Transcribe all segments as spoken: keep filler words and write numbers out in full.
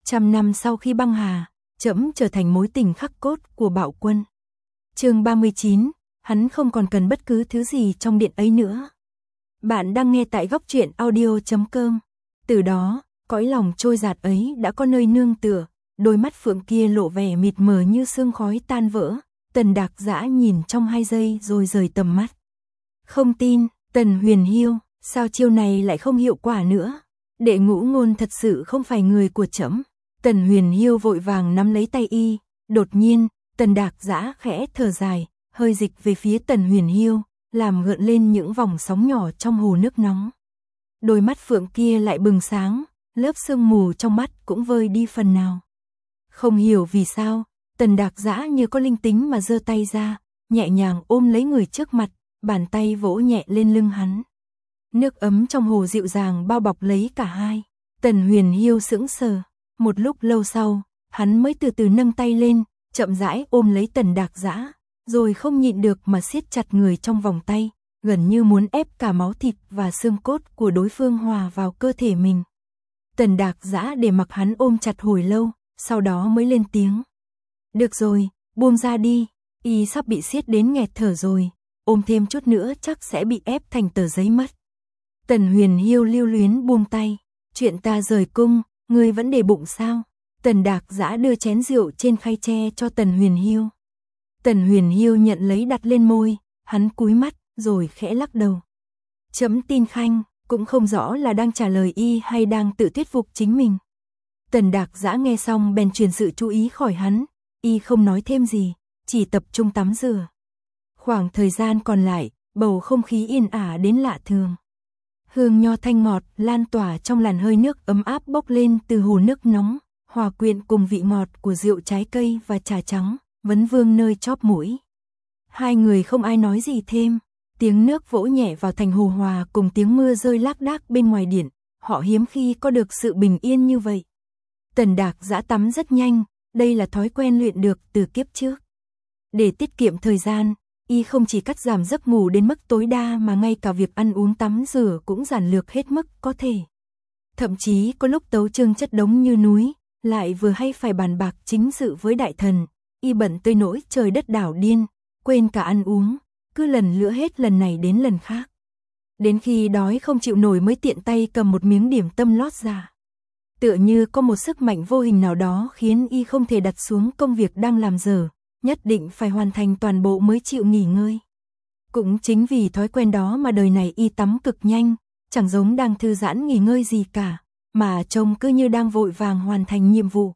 Trăm năm sau khi băng hà, trẫm trở thành mối tình khắc cốt của Bạo Quân. Chương ba mươi chín, hắn không còn cần bất cứ thứ gì trong điện ấy nữa. Bạn đang nghe tại góc truyện audio chấm com. Từ đó, cõi lòng trôi dạt ấy đã có nơi nương tựa, đôi mắt phượng kia lộ vẻ mịt mờ như sương khói tan vỡ. Tần Đạc Dã nhìn trong hai giây rồi rời tầm mắt. Không tin, Tần Huyền Hiêu, sao chiêu này lại không hiệu quả nữa? Đệ Ngũ Ngôn thật sự không phải người của trẫm. Tần Huyền Hiêu vội vàng nắm lấy tay y, đột nhiên, Tần Đạc Dã khẽ thở dài, hơi dịch về phía Tần Huyền Hiêu, làm gợn lên những vòng sóng nhỏ trong hồ nước nóng. Đôi mắt phượng kia lại bừng sáng, lớp sương mù trong mắt cũng vơi đi phần nào. Không hiểu vì sao, Tần Đạc Dã như có linh tính mà giơ tay ra, nhẹ nhàng ôm lấy người trước mặt, bàn tay vỗ nhẹ lên lưng hắn. Nước ấm trong hồ dịu dàng bao bọc lấy cả hai. Tần Huyền Hiêu sững sờ, một lúc lâu sau, hắn mới từ từ nâng tay lên, chậm rãi ôm lấy Tần Đạc Dã, rồi không nhịn được mà siết chặt người trong vòng tay, gần như muốn ép cả máu thịt và xương cốt của đối phương hòa vào cơ thể mình. Tần Đạc Dã để mặc hắn ôm chặt hồi lâu, sau đó mới lên tiếng. Được rồi, buông ra đi, y sắp bị siết đến nghẹt thở rồi, ôm thêm chút nữa chắc sẽ bị ép thành tờ giấy mất. Tần Huyền Hiêu lưu luyến buông tay, chuyện ta rời cung, ngươi vẫn để bụng sao? Tần Đạc Dã đưa chén rượu trên khay tre cho Tần Huyền Hiêu. Tần Huyền Hiêu nhận lấy đặt lên môi, hắn cúi mắt, rồi khẽ lắc đầu. Chấm tin Khanh, cũng không rõ là đang trả lời y hay đang tự thuyết phục chính mình. Tần Đạc Dã nghe xong bèn truyền sự chú ý khỏi hắn, y không nói thêm gì, chỉ tập trung tắm rửa. Khoảng thời gian còn lại, bầu không khí yên ả đến lạ thường. Hương nho thanh ngọt lan tỏa trong làn hơi nước ấm áp bốc lên từ hồ nước nóng, hòa quyện cùng vị ngọt của rượu trái cây và trà trắng, vấn vương nơi chóp mũi. Hai người không ai nói gì thêm, tiếng nước vỗ nhẹ vào thành hồ hòa cùng tiếng mưa rơi lác đác bên ngoài điện, họ hiếm khi có được sự bình yên như vậy. Tần Đạc Dã tắm rất nhanh, đây là thói quen luyện được từ kiếp trước. Để tiết kiệm thời gian, y không chỉ cắt giảm giấc ngủ đến mức tối đa mà ngay cả việc ăn uống tắm rửa cũng giản lược hết mức có thể. Thậm chí có lúc tấu chương chất đống như núi, lại vừa hay phải bàn bạc chính sự với đại thần, y bận tới nỗi trời đất đảo điên, quên cả ăn uống, cứ lần lữa hết lần này đến lần khác. Đến khi đói không chịu nổi mới tiện tay cầm một miếng điểm tâm lót ra. Tựa như có một sức mạnh vô hình nào đó khiến y không thể đặt xuống công việc đang làm dở, nhất định phải hoàn thành toàn bộ mới chịu nghỉ ngơi. Cũng chính vì thói quen đó mà đời này y tắm cực nhanh, chẳng giống đang thư giãn nghỉ ngơi gì cả, mà trông cứ như đang vội vàng hoàn thành nhiệm vụ.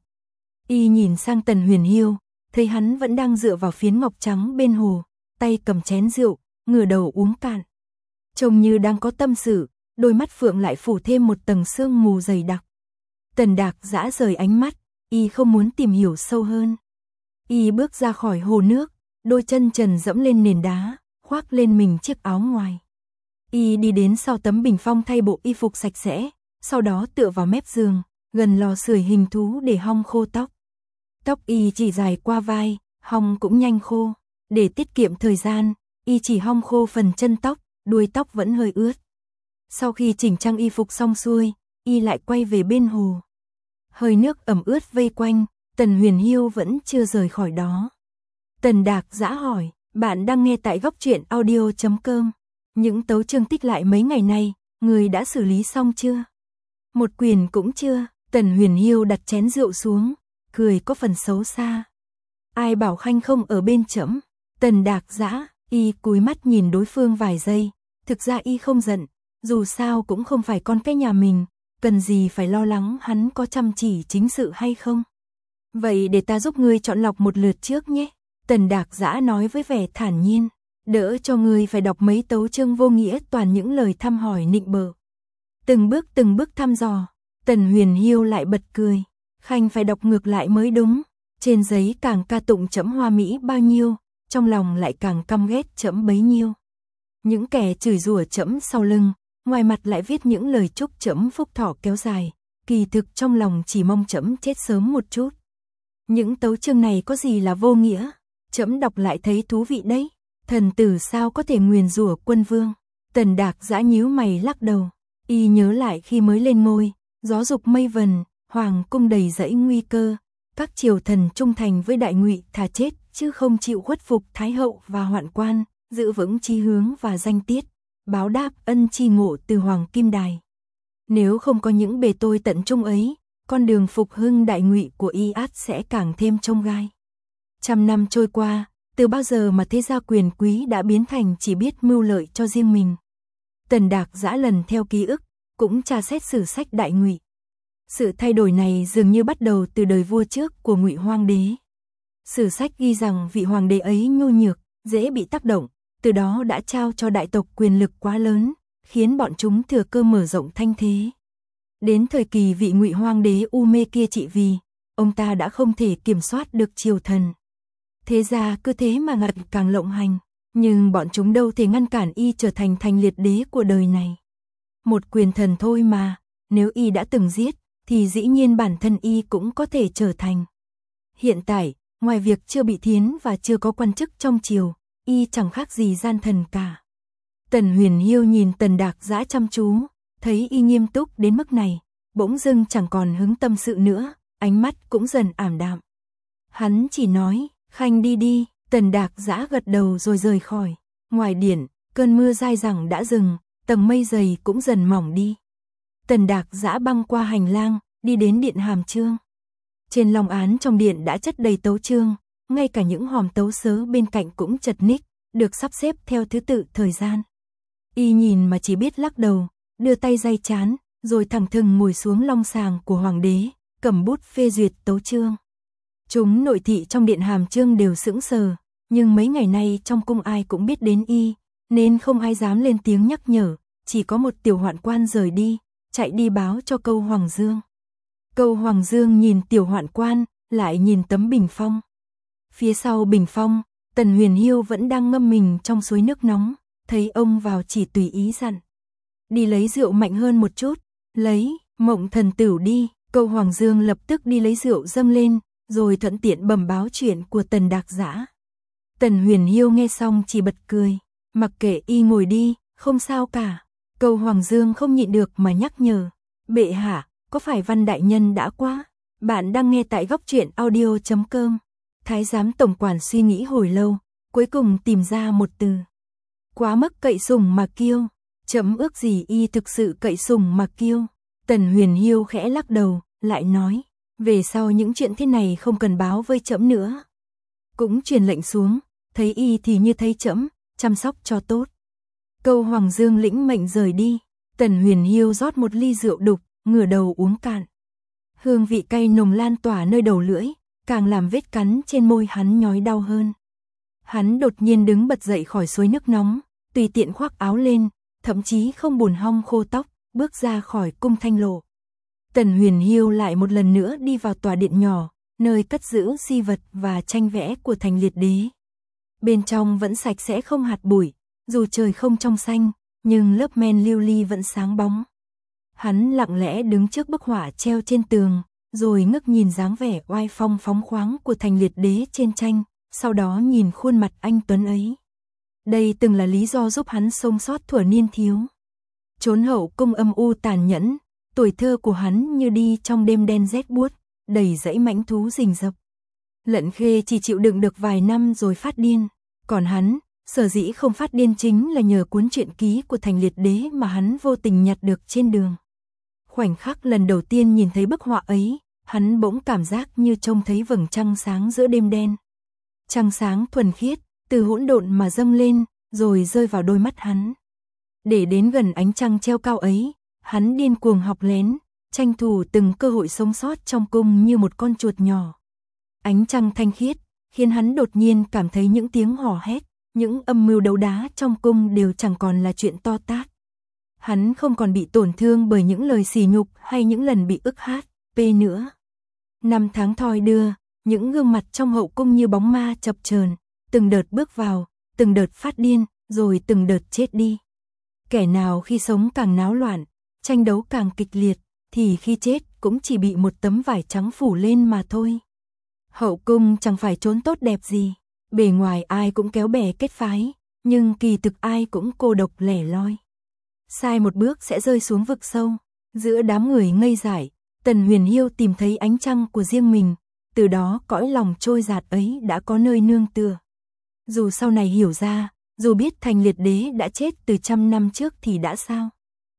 Y nhìn sang Tần Huyền Hiêu, thấy hắn vẫn đang dựa vào phiến ngọc trắng bên hồ, tay cầm chén rượu, ngửa đầu uống cạn. Trông như đang có tâm sự, đôi mắt phượng lại phủ thêm một tầng sương mù dày đặc. Tần Đạc Dã rời ánh mắt, y không muốn tìm hiểu sâu hơn. Y bước ra khỏi hồ nước, đôi chân trần dẫm lên nền đá, khoác lên mình chiếc áo ngoài. Y đi đến sau tấm bình phong thay bộ y phục sạch sẽ, sau đó tựa vào mép giường, gần lò sưởi hình thú để hong khô tóc. Tóc y chỉ dài qua vai, hong cũng nhanh khô. Để tiết kiệm thời gian, y chỉ hong khô phần chân tóc, đuôi tóc vẫn hơi ướt. Sau khi chỉnh trang y phục xong xuôi, y lại quay về bên hồ. Hơi nước ẩm ướt vây quanh, Tần Huyền Hiêu vẫn chưa rời khỏi đó. Tần Đạc Dã hỏi, bạn đang nghe tại góc truyện audio chấm com. Những tấu chương tích lại mấy ngày nay, người đã xử lý xong chưa? Một quyền cũng chưa. Tần Huyền Hiêu đặt chén rượu xuống, cười có phần xấu xa. Ai bảo Khanh không ở bên trẫm? Tần Đạc Dã, y cúi mắt nhìn đối phương vài giây, thực ra y không giận, dù sao cũng không phải con cái nhà mình, cần gì phải lo lắng hắn có chăm chỉ chính sự hay không. Vậy để ta giúp ngươi chọn lọc một lượt trước nhé. Tần Đạc Dã nói với vẻ thản nhiên, đỡ cho ngươi phải đọc mấy tấu chương vô nghĩa toàn những lời thăm hỏi nịnh bợ. Từng bước từng bước thăm dò, Tần Huyền Hiêu lại bật cười, Khanh phải đọc ngược lại mới đúng, trên giấy càng ca tụng trẫm hoa mỹ bao nhiêu, trong lòng lại càng căm ghét trẫm bấy nhiêu. Những kẻ chửi rủa trẫm sau lưng, ngoài mặt lại viết những lời chúc trẫm phúc thọ kéo dài, kỳ thực trong lòng chỉ mong trẫm chết sớm một chút. Những tấu chương này có gì là vô nghĩa, trẫm đọc lại thấy thú vị đấy. Thần tử sao có thể nguyền rủa quân vương? Tần Đạc Dã nhíu mày lắc đầu, y nhớ lại khi mới lên ngôi, gió dục mây vần, Hoàng cung đầy dẫy nguy cơ, các triều thần trung thành với Đại Ngụy thà chết chứ không chịu khuất phục Thái hậu và Hoạn quan, giữ vững chí hướng và danh tiết, báo đáp ân tri ngộ từ Hoàng Kim Đài. Nếu không có những bề tôi tận trung ấy, con đường phục hưng Đại Ngụy của y át sẽ càng thêm chông gai. Trăm năm trôi qua, từ bao giờ mà thế gia quyền quý đã biến thành chỉ biết mưu lợi cho riêng mình. Tần Đạc Dã lần theo ký ức, cũng tra xét sử sách Đại Ngụy. Sự thay đổi này dường như bắt đầu từ đời vua trước của Ngụy Hoàng đế. Sử sách ghi rằng vị hoàng đế ấy nhu nhược, dễ bị tác động, từ đó đã trao cho đại tộc quyền lực quá lớn, khiến bọn chúng thừa cơ mở rộng thanh thế. Đến thời kỳ vị Ngụy Hoàng đế u mê kia trị vì, ông ta đã không thể kiểm soát được triều thần. Thế ra cứ thế mà ngặt càng lộng hành, nhưng bọn chúng đâu thể ngăn cản y trở thành thành liệt đế của đời này. Một quyền thần thôi mà, nếu y đã từng giết, thì dĩ nhiên bản thân y cũng có thể trở thành. Hiện tại, ngoài việc chưa bị thiến và chưa có quan chức trong triều, y chẳng khác gì gian thần cả. Tần Huyền Hiêu nhìn Tần Đạc Dã chăm chú, thấy y nghiêm túc đến mức này, bỗng dưng chẳng còn hứng tâm sự nữa, ánh mắt cũng dần ảm đạm. Hắn chỉ nói, khanh đi đi, Tần Đạc Dã gật đầu rồi rời khỏi. Ngoài điện, cơn mưa dai dẳng đã dừng, tầng mây dày cũng dần mỏng đi. Tần Đạc Dã băng qua hành lang, đi đến điện hàm chương. Trên long án trong điện đã chất đầy tấu chương, ngay cả những hòm tấu sớ bên cạnh cũng chật ních, được sắp xếp theo thứ tự thời gian. Y nhìn mà chỉ biết lắc đầu, đưa tay day chán, rồi thẳng thừng ngồi xuống long sàng của hoàng đế, cầm bút phê duyệt tấu chương. Chúng nội thị trong điện hàm chương đều sững sờ, nhưng mấy ngày nay trong cung ai cũng biết đến y, nên không ai dám lên tiếng nhắc nhở, chỉ có một tiểu hoạn quan rời đi, chạy đi báo cho Câu Hoàng Dương. Câu Hoàng Dương nhìn tiểu hoạn quan, lại nhìn tấm bình phong. Phía sau bình phong, Tần Huyền Hiêu vẫn đang ngâm mình trong suối nước nóng, thấy ông vào chỉ tùy ý dặn. Đi lấy rượu mạnh hơn một chút, lấy, Mộng Thần Tửu đi. Câu Hoàng Dương lập tức đi lấy rượu dâng lên, rồi thuận tiện bẩm báo chuyện của Tần Đạc Dã. Tần Huyền Hiêu nghe xong chỉ bật cười, mặc kệ y ngồi đi, không sao cả. Câu Hoàng Dương không nhịn được mà nhắc nhở, bệ hạ, có phải Văn đại nhân đã qua? Bạn đang nghe tại góc truyện audio chấm com. Thái giám tổng quản suy nghĩ hồi lâu, cuối cùng tìm ra một từ. Quá mức cậy sùng mà kiêu, chấm ước gì y thực sự cậy sùng mà kiêu. Tần Huyền Hiêu khẽ lắc đầu, lại nói, về sau những chuyện thế này không cần báo với trẫm nữa. Cũng truyền lệnh xuống, thấy y thì như thấy trẫm, chăm sóc cho tốt. Câu Hoàng Dương lĩnh mệnh rời đi, Tần Huyền Hiêu rót một ly rượu đục, ngửa đầu uống cạn. Hương vị cay nồng lan tỏa nơi đầu lưỡi, càng làm vết cắn trên môi hắn nhói đau hơn. Hắn đột nhiên đứng bật dậy khỏi suối nước nóng, tùy tiện khoác áo lên, thậm chí không buồn hong khô tóc, bước ra khỏi cung Thanh Lộ. Tần Huyền Hiêu lại một lần nữa đi vào tòa điện nhỏ, nơi cất giữ di vật và tranh vẽ của thành liệt đế. Bên trong vẫn sạch sẽ không hạt bụi, dù trời không trong xanh, nhưng lớp men lưu ly vẫn sáng bóng. Hắn lặng lẽ đứng trước bức họa treo trên tường, rồi ngước nhìn dáng vẻ oai phong phóng khoáng của thành liệt đế trên tranh, sau đó nhìn khuôn mặt anh tuấn ấy. Đây từng là lý do giúp hắn sống sót thuở niên thiếu. Trốn hậu cung âm u tàn nhẫn, tuổi thơ của hắn như đi trong đêm đen rét buốt, đầy dãy mãnh thú rình rập. Lận Khê chỉ chịu đựng được vài năm rồi phát điên, còn hắn, sở dĩ không phát điên chính là nhờ cuốn truyện ký của thành liệt đế mà hắn vô tình nhặt được trên đường. Khoảnh khắc lần đầu tiên nhìn thấy bức họa ấy, hắn bỗng cảm giác như trông thấy vầng trăng sáng giữa đêm đen. Trăng sáng thuần khiết, từ hỗn độn mà dâng lên, rồi rơi vào đôi mắt hắn. Để đến gần ánh trăng treo cao ấy, hắn điên cuồng học lén, tranh thủ từng cơ hội sống sót trong cung như một con chuột nhỏ. Ánh trăng thanh khiết, khiến hắn đột nhiên cảm thấy những tiếng hò hét, những âm mưu đấu đá trong cung đều chẳng còn là chuyện to tát. Hắn không còn bị tổn thương bởi những lời sỉ nhục hay những lần bị ức hát, pê nữa. Năm tháng thoi đưa, những gương mặt trong hậu cung như bóng ma chập chờn, từng đợt bước vào, từng đợt phát điên, rồi từng đợt chết đi. Kẻ nào khi sống càng náo loạn, tranh đấu càng kịch liệt, thì khi chết cũng chỉ bị một tấm vải trắng phủ lên mà thôi. Hậu cung chẳng phải trốn tốt đẹp gì, bề ngoài ai cũng kéo bè kết phái, nhưng kỳ thực ai cũng cô độc lẻ loi. Sai một bước sẽ rơi xuống vực sâu, giữa đám người ngây dại, Tần Huyền Hiêu tìm thấy ánh trăng của riêng mình, từ đó cõi lòng trôi dạt ấy đã có nơi nương tựa. Dù sau này hiểu ra, dù biết Thành Liệt Đế đã chết từ trăm năm trước thì đã sao?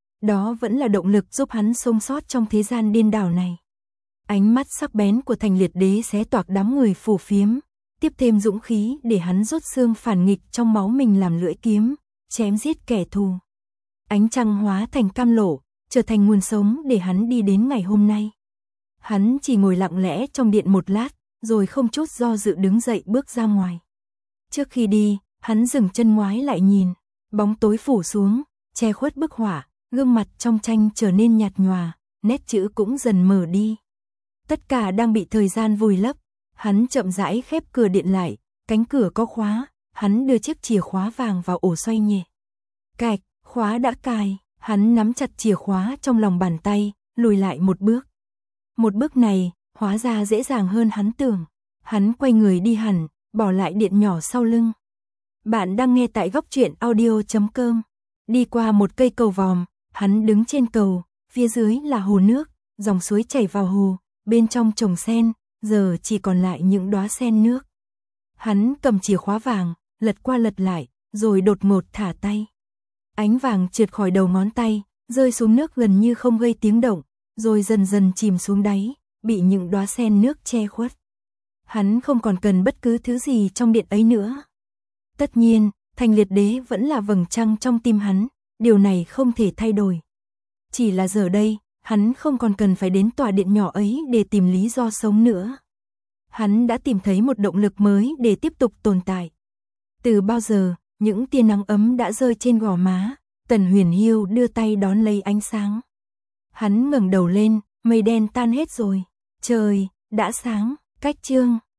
Đó vẫn là động lực giúp hắn sống sót trong thế gian điên đảo này. Ánh mắt sắc bén của Thành Liệt Đế xé toạc đám người phù phiếm, tiếp thêm dũng khí để hắn rút xương phản nghịch trong máu mình làm lưỡi kiếm, chém giết kẻ thù. Ánh trăng hóa thành cam lộ, trở thành nguồn sống để hắn đi đến ngày hôm nay. Hắn chỉ ngồi lặng lẽ trong điện một lát, rồi không chút do dự đứng dậy bước ra ngoài. Trước khi đi, hắn dừng chân ngoái lại nhìn, bóng tối phủ xuống, che khuất bức họa, gương mặt trong tranh trở nên nhạt nhòa, nét chữ cũng dần mờ đi. Tất cả đang bị thời gian vùi lấp, hắn chậm rãi khép cửa điện lại, cánh cửa có khóa, hắn đưa chiếc chìa khóa vàng vào ổ xoay nhẹ. Cạch, khóa đã cài, hắn nắm chặt chìa khóa trong lòng bàn tay, lùi lại một bước. Một bước này, hóa ra dễ dàng hơn hắn tưởng. Hắn quay người đi hẳn, bỏ lại điện nhỏ sau lưng. Bạn đang nghe tại góc truyện audio chấm com. Đi qua một cây cầu vòm, hắn đứng trên cầu, phía dưới là hồ nước, dòng suối chảy vào hồ, bên trong trồng sen, giờ chỉ còn lại những đóa sen nước. Hắn cầm chìa khóa vàng, lật qua lật lại, rồi đột ngột thả tay. Ánh vàng trượt khỏi đầu ngón tay, rơi xuống nước gần như không gây tiếng động, rồi dần dần chìm xuống đáy, bị những đóa sen nước che khuất. Hắn không còn cần bất cứ thứ gì trong điện ấy nữa. Tất nhiên, Thành Liệt Đế vẫn là vầng trăng trong tim hắn, điều này không thể thay đổi. Chỉ là giờ đây, hắn không còn cần phải đến tòa điện nhỏ ấy để tìm lý do sống nữa. Hắn đã tìm thấy một động lực mới để tiếp tục tồn tại. Từ bao giờ, những tia nắng ấm đã rơi trên gò má, Tần Huyền Hiêu đưa tay đón lấy ánh sáng. Hắn ngẩng đầu lên, mây đen tan hết rồi, trời đã sáng, cách chương